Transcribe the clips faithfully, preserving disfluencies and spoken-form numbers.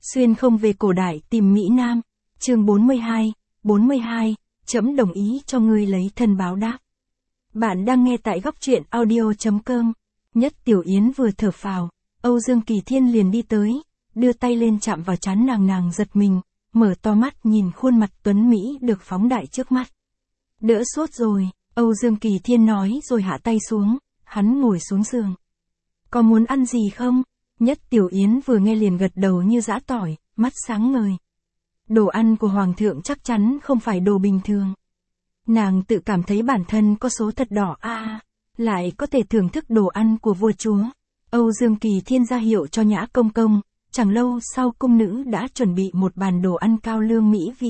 Xuyên không về cổ đại tìm Mỹ Nam, chương bốn mươi hai, bốn mươi hai, trẫm đồng ý cho ngươi lấy thân báo đáp. Bạn đang nghe tại góc truyện audio.com. Nhất Tiểu Yến vừa thở phào, Âu Dương Kỳ Thiên liền đi tới, đưa tay lên chạm vào trán nàng, nàng giật mình, mở to mắt nhìn khuôn mặt tuấn Mỹ được phóng đại trước mắt. Đỡ sốt rồi, Âu Dương Kỳ Thiên nói rồi hạ tay xuống, hắn ngồi xuống giường. Có muốn ăn gì không? Nhất Tiểu Yến vừa nghe liền gật đầu như giã tỏi, mắt sáng ngời. Đồ ăn của Hoàng thượng chắc chắn không phải đồ bình thường. Nàng tự cảm thấy bản thân có số thật đỏ a, à, lại có thể thưởng thức đồ ăn của vua chúa. Âu Dương Kỳ Thiên ra hiệu cho Nhã Công Công, chẳng lâu sau cung nữ đã chuẩn bị một bàn đồ ăn cao lương mỹ vị.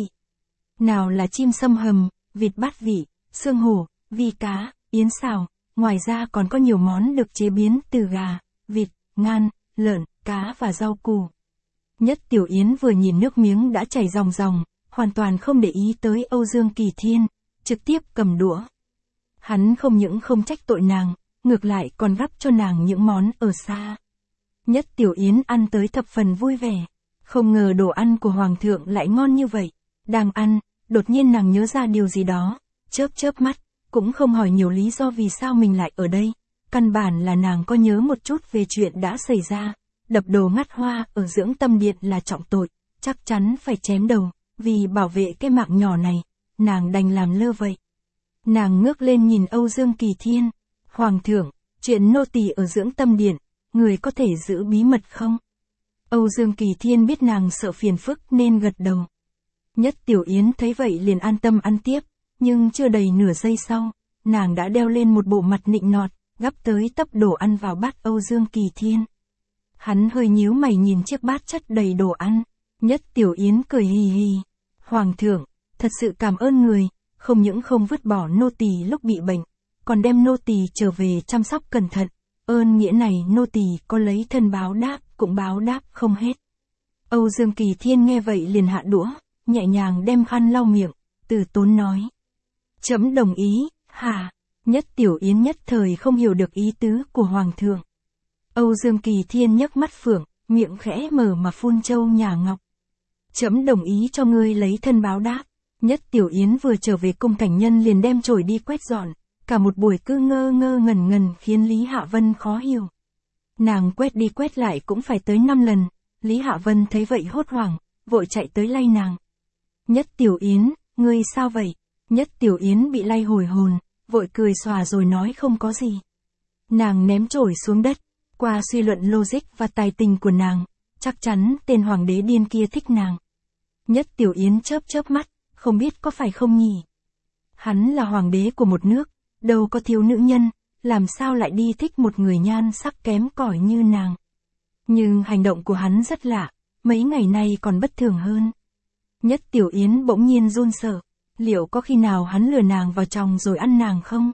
Nào là chim sâm hầm, vịt bát vị, xương hổ, vi cá, yến xào, ngoài ra còn có nhiều món được chế biến từ gà, vịt, ngan, lợn, cá và rau củ. Nhất Tiểu Yến vừa nhìn nước miếng đã chảy ròng ròng, hoàn toàn không để ý tới Âu Dương Kỳ Thiên, trực tiếp cầm đũa. Hắn không những không trách tội nàng, ngược lại còn gắp cho nàng những món ở xa. Nhất Tiểu Yến ăn tới thập phần vui vẻ, không ngờ đồ ăn của Hoàng thượng lại ngon như vậy. Đang ăn, đột nhiên nàng nhớ ra điều gì đó, chớp chớp mắt, cũng không hỏi nhiều lý do vì sao mình lại ở đây. Căn bản là nàng có nhớ một chút về chuyện đã xảy ra, đập đồ ngắt hoa ở Dưỡng Tâm Điện là trọng tội, chắc chắn phải chém đầu, vì bảo vệ cái mạng nhỏ này, nàng đành làm lơ vậy. Nàng ngước lên nhìn Âu Dương Kỳ Thiên, Hoàng thượng, chuyện nô tỳ ở Dưỡng Tâm Điện, người có thể giữ bí mật không? Âu Dương Kỳ Thiên biết nàng sợ phiền phức nên gật đầu. Nhất Tiểu Yến thấy vậy liền an tâm ăn tiếp, nhưng chưa đầy nửa giây sau, nàng đã đeo lên một bộ mặt nịnh nọt, gắp tới tấp đồ ăn vào bát Âu Dương Kỳ Thiên. Hắn hơi nhíu mày nhìn chiếc bát chất đầy đồ ăn. Nhất Tiểu Yến cười hì hì. Hoàng thượng, thật sự cảm ơn người, không những không vứt bỏ nô tỳ lúc bị bệnh, còn đem nô tỳ trở về chăm sóc cẩn thận. Ơn nghĩa này nô tỳ có lấy thân báo đáp, cũng báo đáp không hết. Âu Dương Kỳ Thiên nghe vậy liền hạ đũa, nhẹ nhàng đem khăn lau miệng, từ tốn nói. Trẫm đồng ý, hả? Nhất Tiểu Yến nhất thời không hiểu được ý tứ của Hoàng thượng. Âu Dương Kỳ Thiên nhấc mắt phượng, miệng khẽ mở mà phun châu nhả ngọc. Trẫm đồng ý cho ngươi lấy thân báo đáp. Nhất Tiểu Yến vừa trở về cung thành nhân liền đem chổi đi quét dọn, cả một buổi cứ ngơ ngơ ngẩn ngẩn khiến Lý Hạ Vân khó hiểu. Nàng quét đi quét lại cũng phải tới năm lần, Lý Hạ Vân thấy vậy hốt hoảng, vội chạy tới lay nàng. Nhất Tiểu Yến, ngươi sao vậy? Nhất Tiểu Yến bị lay hồi hồn, vội cười xòa rồi nói không có gì. Nàng ném chổi xuống đất, qua suy luận logic và tài tình của nàng, chắc chắn tên hoàng đế điên kia thích nàng. Nhất Tiểu Yến chớp chớp mắt, không biết có phải không nhỉ? Hắn là hoàng đế của một nước, đâu có thiếu nữ nhân, làm sao lại đi thích một người nhan sắc kém cỏi như nàng. Nhưng hành động của hắn rất lạ, mấy ngày nay còn bất thường hơn. Nhất Tiểu Yến bỗng nhiên run sợ, liệu có khi nào hắn lừa nàng vào chồng rồi ăn nàng không?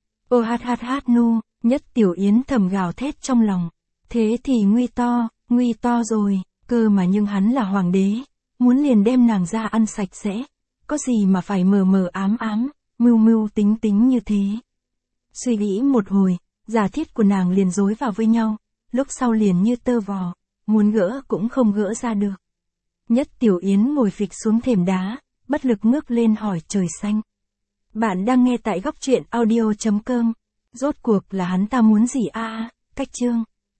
Ô hát hát hát nu, Nhất Tiểu Yến thầm gào thét trong lòng. Thế thì nguy to, nguy to rồi, cơ mà nhưng hắn là hoàng đế, muốn liền đem nàng ra ăn sạch sẽ. Có gì mà phải mờ mờ ám ám, mưu mưu tính tính như thế. Suy nghĩ một hồi, giả thiết của nàng liền rối vào với nhau, lúc sau liền như tơ vò, muốn gỡ cũng không gỡ ra được. Nhất Tiểu Yến ngồi phịch xuống thềm đá, bất lực ngước lên hỏi trời xanh. Bạn đang nghe tại góc truyện audio.com. Rốt cuộc là hắn ta muốn gì a? À, cách chương.